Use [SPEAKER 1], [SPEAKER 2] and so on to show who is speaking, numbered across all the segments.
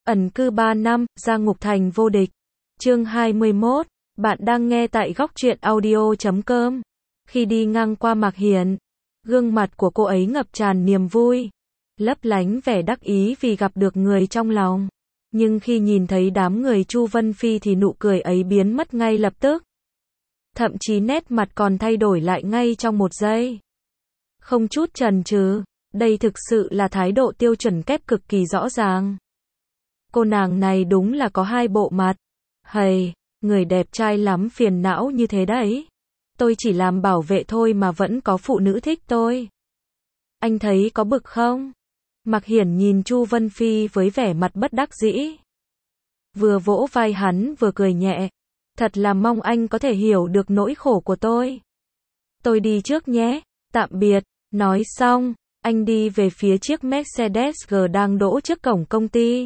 [SPEAKER 1] Ẩn cư 3 năm, ra ngục thành vô địch. Chương 21, bạn đang nghe tại góc truyện audio.com. Khi đi ngang qua Mạc Hiển, gương mặt của cô ấy ngập tràn niềm vui, lấp lánh vẻ đắc ý vì gặp được người trong lòng. Nhưng khi nhìn thấy đám người Chu Vân Phi thì nụ cười ấy biến mất ngay lập tức. Thậm chí nét mặt còn thay đổi lại ngay trong một giây. Không chút chần chừ, đây thực sự là thái độ tiêu chuẩn kép cực kỳ rõ ràng. Cô nàng này đúng là có hai bộ mặt. Hầy, người đẹp trai lắm phiền não như thế đấy. Tôi chỉ làm bảo vệ thôi mà vẫn có phụ nữ thích tôi. Anh thấy có bực không? Mạc Hiển nhìn Chu Vân Phi với vẻ mặt bất đắc dĩ. Vừa vỗ vai hắn vừa cười nhẹ. Thật là mong anh có thể hiểu được nỗi khổ của tôi. Tôi đi trước nhé, tạm biệt. Nói xong, anh đi về phía chiếc Mercedes-G đang đỗ trước cổng công ty.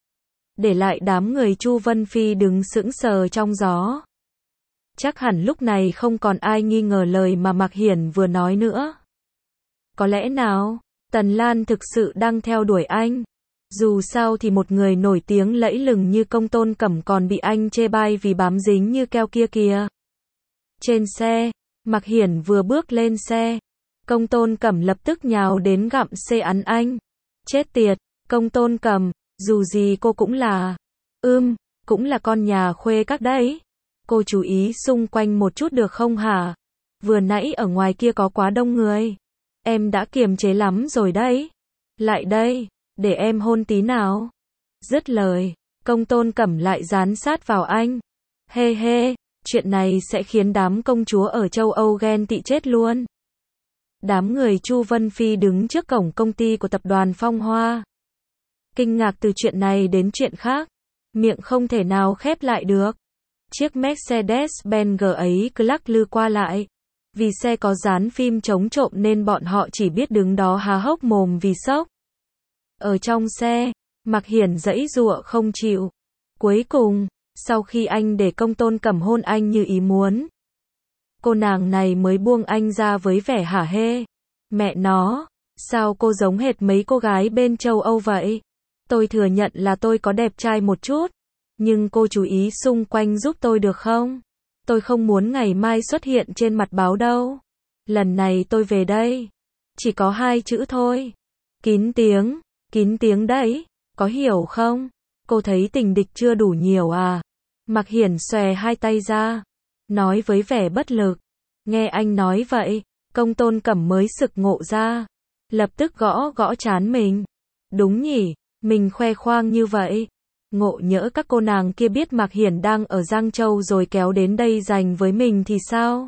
[SPEAKER 1] Để lại đám người Chu Vân Phi đứng sững sờ trong gió. Chắc hẳn lúc này không còn ai nghi ngờ lời mà Mạc Hiển vừa nói nữa. Có lẽ nào, Tần Lan thực sự đang theo đuổi anh? Dù sao thì một người nổi tiếng lẫy lừng như Công Tôn Cẩm còn bị anh chê bai vì bám dính như keo kia kìa. Trên xe, Mạc Hiển vừa bước lên xe, Công Tôn Cẩm lập tức nhào đến gặm xê ăn anh. Chết tiệt, Công Tôn Cẩm, dù gì cô cũng là, cũng là con nhà khuê các đấy. Cô chú ý xung quanh một chút được không hả? Vừa nãy ở ngoài kia có quá đông người. Em đã kiềm chế lắm rồi đấy. Lại đây, để em hôn tí nào. Dứt lời, Công Tôn Cẩm lại dán sát vào anh. Hê hê, chuyện này sẽ khiến đám công chúa ở châu Âu ghen tị chết luôn. Đám người Chu Vân Phi đứng trước cổng công ty của tập đoàn Phong Hoa. Kinh ngạc từ chuyện này đến chuyện khác, miệng không thể nào khép lại được. Chiếc Mercedes-Benz ấy cứ lắc lư qua lại. Vì xe có dán phim chống trộm nên bọn họ chỉ biết đứng đó há hốc mồm vì sốc. Ở trong xe, Mạc Hiển giãy giụa không chịu. Cuối cùng, sau khi anh để Công Tôn Cẩm hôn anh như ý muốn, cô nàng này mới buông anh ra với vẻ hả hê. Mẹ nó, sao cô giống hệt mấy cô gái bên châu Âu vậy? Tôi thừa nhận là tôi có đẹp trai một chút, nhưng cô chú ý xung quanh giúp tôi được không? Tôi không muốn ngày mai xuất hiện trên mặt báo đâu. Lần này tôi về đây, chỉ có 2 chữ thôi. Kín tiếng đấy, có hiểu không? Cô thấy tình địch chưa đủ nhiều à? Mạc Hiển xòe hai tay ra, nói với vẻ bất lực. Nghe anh nói vậy, Công Tôn Cẩm mới sực ngộ ra, lập tức gõ gõ trán mình. Đúng nhỉ, mình khoe khoang như vậy. Ngộ nhỡ các cô nàng kia biết Mạc Hiển đang ở Giang Châu rồi kéo đến đây giành với mình thì sao?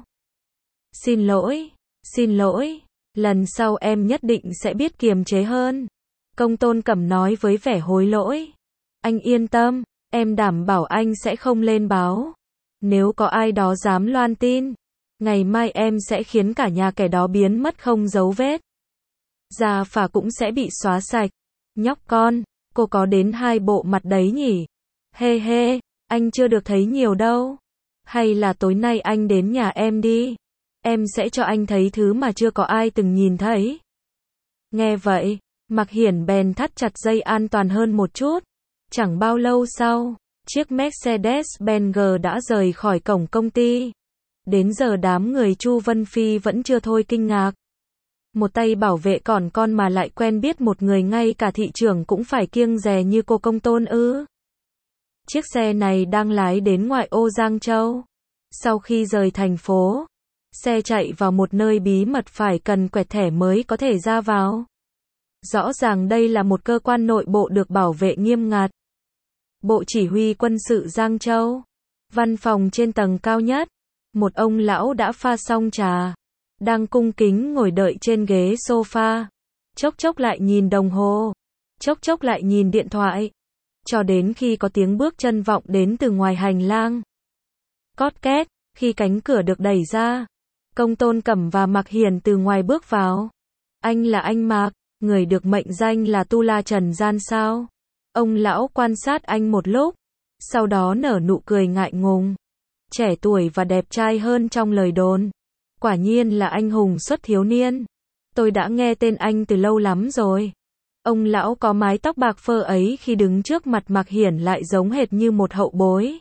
[SPEAKER 1] Xin lỗi, lần sau em nhất định sẽ biết kiềm chế hơn. Công Tôn Cẩm nói với vẻ hối lỗi. Anh yên tâm, em đảm bảo anh sẽ không lên báo. Nếu có ai đó dám loan tin, ngày mai em sẽ khiến cả nhà kẻ đó biến mất không dấu vết. Gia phả cũng sẽ bị xóa sạch. Nhóc con, cô có đến 2 bộ mặt đấy nhỉ? Hê hê, anh chưa được thấy nhiều đâu. Hay là tối nay anh đến nhà em đi. Em sẽ cho anh thấy thứ mà chưa có ai từng nhìn thấy. Nghe vậy, Mạc Hiển bèn thắt chặt dây an toàn hơn một chút. Chẳng bao lâu sau, chiếc Mercedes-Benz đã rời khỏi cổng công ty. Đến giờ đám người Chu Vân Phi vẫn chưa thôi kinh ngạc. Một tay bảo vệ còn con mà lại quen biết một người ngay cả thị trưởng cũng phải kiêng dè như cô Công Tôn ư? Chiếc xe này đang lái đến ngoại ô Giang Châu. Sau khi rời thành phố, xe chạy vào một nơi bí mật phải cần quẹt thẻ mới có thể ra vào. Rõ ràng đây là một cơ quan nội bộ được bảo vệ nghiêm ngặt. Bộ Chỉ huy Quân sự Giang Châu. Văn phòng trên tầng cao nhất. Một ông lão đã pha xong trà, đang cung kính ngồi đợi trên ghế sofa. Chốc chốc lại nhìn đồng hồ, chốc chốc lại nhìn điện thoại, cho đến khi có tiếng bước chân vọng đến từ ngoài hành lang. Cót két, khi cánh cửa được đẩy ra, Công Tôn Cẩm và Mạc Hiển từ ngoài bước vào. Anh là anh Mạc, người được mệnh danh là Tu La Trần Gian sao? Ông lão quan sát anh một lúc, sau đó nở nụ cười ngại ngùng. Trẻ tuổi và đẹp trai hơn trong lời đồn. Quả nhiên là anh hùng xuất thiếu niên. Tôi đã nghe tên anh từ lâu lắm rồi. Ông lão có mái tóc bạc phơ ấy khi đứng trước mặt Mạc Hiển lại giống hệt như một hậu bối.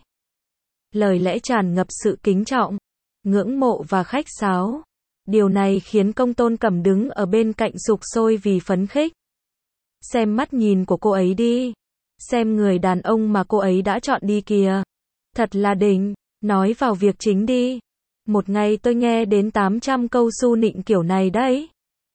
[SPEAKER 1] Lời lẽ tràn ngập sự kính trọng, ngưỡng mộ và khách sáo. Điều này khiến Công Tôn Cẩm đứng ở bên cạnh sục sôi vì phấn khích. Xem mắt nhìn của cô ấy đi. Xem người đàn ông mà cô ấy đã chọn đi kìa. Thật là đỉnh, nói vào việc chính đi. Một ngày tôi nghe đến 800 câu su nịnh kiểu này đấy.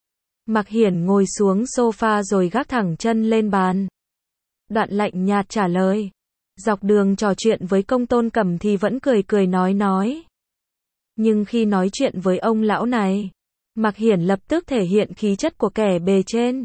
[SPEAKER 1] Mạc Hiển ngồi xuống sofa rồi gác thẳng chân lên bàn. Đoạn lạnh nhạt trả lời. Dọc đường trò chuyện với Công Tôn Cẩm thì vẫn cười cười nói. Nhưng khi nói chuyện với ông lão này, Mạc Hiển lập tức thể hiện khí chất của kẻ bề trên.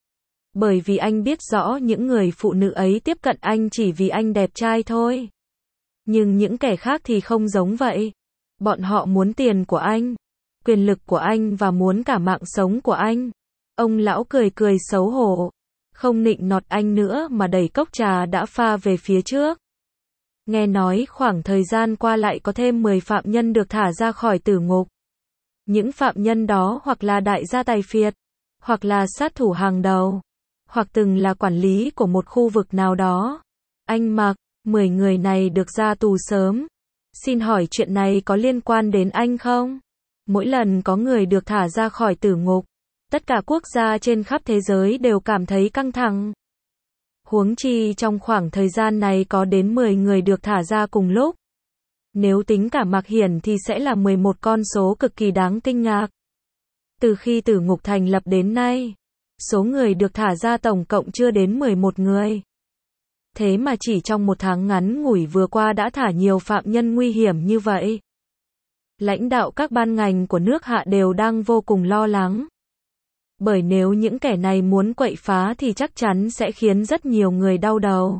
[SPEAKER 1] Bởi vì anh biết rõ những người phụ nữ ấy tiếp cận anh chỉ vì anh đẹp trai thôi. Nhưng những kẻ khác thì không giống vậy. Bọn họ muốn tiền của anh, quyền lực của anh và muốn cả mạng sống của anh. Ông lão cười cười xấu hổ, không nịnh nọt anh nữa mà đẩy cốc trà đã pha về phía trước. Nghe nói khoảng thời gian qua lại có thêm 10 phạm nhân được thả ra khỏi tử ngục. Những phạm nhân đó hoặc là đại gia tài phiệt, hoặc là sát thủ hàng đầu, hoặc từng là quản lý của một khu vực nào đó. Anh Mạc, 10 người này được ra tù sớm. Xin hỏi chuyện này có liên quan đến anh không? Mỗi lần có người được thả ra khỏi tử ngục, tất cả quốc gia trên khắp thế giới đều cảm thấy căng thẳng. Huống chi trong khoảng thời gian này có đến 10 người được thả ra cùng lúc. Nếu tính cả Mạc Hiển thì sẽ là 11 con số cực kỳ đáng kinh ngạc. Từ khi tử ngục thành lập đến nay, số người được thả ra tổng cộng chưa đến 11 người. Thế mà chỉ trong một tháng ngắn ngủi vừa qua đã thả nhiều phạm nhân nguy hiểm như vậy. Lãnh đạo các ban ngành của nước Hạ đều đang vô cùng lo lắng. Bởi nếu những kẻ này muốn quậy phá thì chắc chắn sẽ khiến rất nhiều người đau đầu.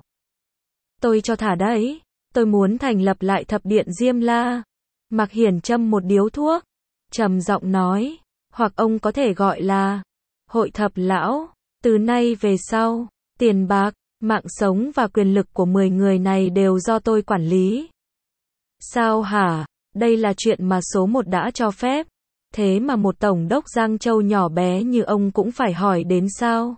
[SPEAKER 1] Tôi cho thả đấy, tôi muốn thành lập lại thập điện Diêm La. Mạc Hiển châm một điếu thuốc, trầm giọng nói, hoặc ông có thể gọi là Hội Thập Lão. Từ nay về sau, tiền bạc, mạng sống và quyền lực của 10 người này đều do tôi quản lý. Sao hả? Đây là chuyện mà số 1 đã cho phép. Thế mà một tổng đốc Giang Châu nhỏ bé như ông cũng phải hỏi đến sao?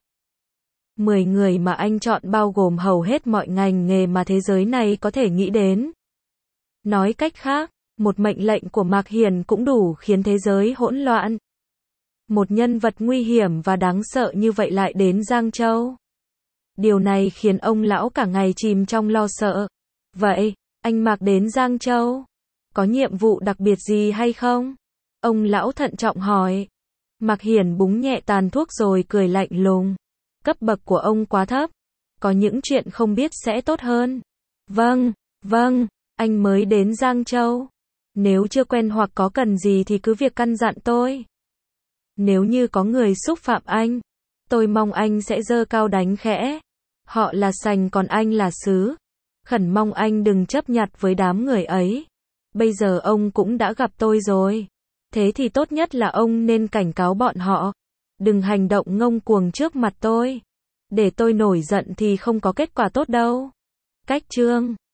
[SPEAKER 1] 10 người mà anh chọn bao gồm hầu hết mọi ngành nghề mà thế giới này có thể nghĩ đến. Nói cách khác, một mệnh lệnh của Mạc Hiển cũng đủ khiến thế giới hỗn loạn. Một nhân vật nguy hiểm và đáng sợ như vậy lại đến Giang Châu. Điều này khiến ông lão cả ngày chìm trong lo sợ. Vậy, anh Mạc đến Giang Châu, có nhiệm vụ đặc biệt gì hay không? Ông lão thận trọng hỏi. Mạc Hiển búng nhẹ tàn thuốc rồi cười lạnh lùng. Cấp bậc của ông quá thấp. Có những chuyện không biết sẽ tốt hơn. Vâng, anh mới đến Giang Châu. Nếu chưa quen hoặc có cần gì thì cứ việc căn dặn tôi. Nếu như có người xúc phạm anh, tôi mong anh sẽ giơ cao đánh khẽ. Họ là sành còn anh là sứ. Khẩn mong anh đừng chấp nhặt với đám người ấy. Bây giờ ông cũng đã gặp tôi rồi. Thế thì tốt nhất là ông nên cảnh cáo bọn họ. Đừng hành động ngông cuồng trước mặt tôi. Để tôi nổi giận thì không có kết quả tốt đâu. Cách chương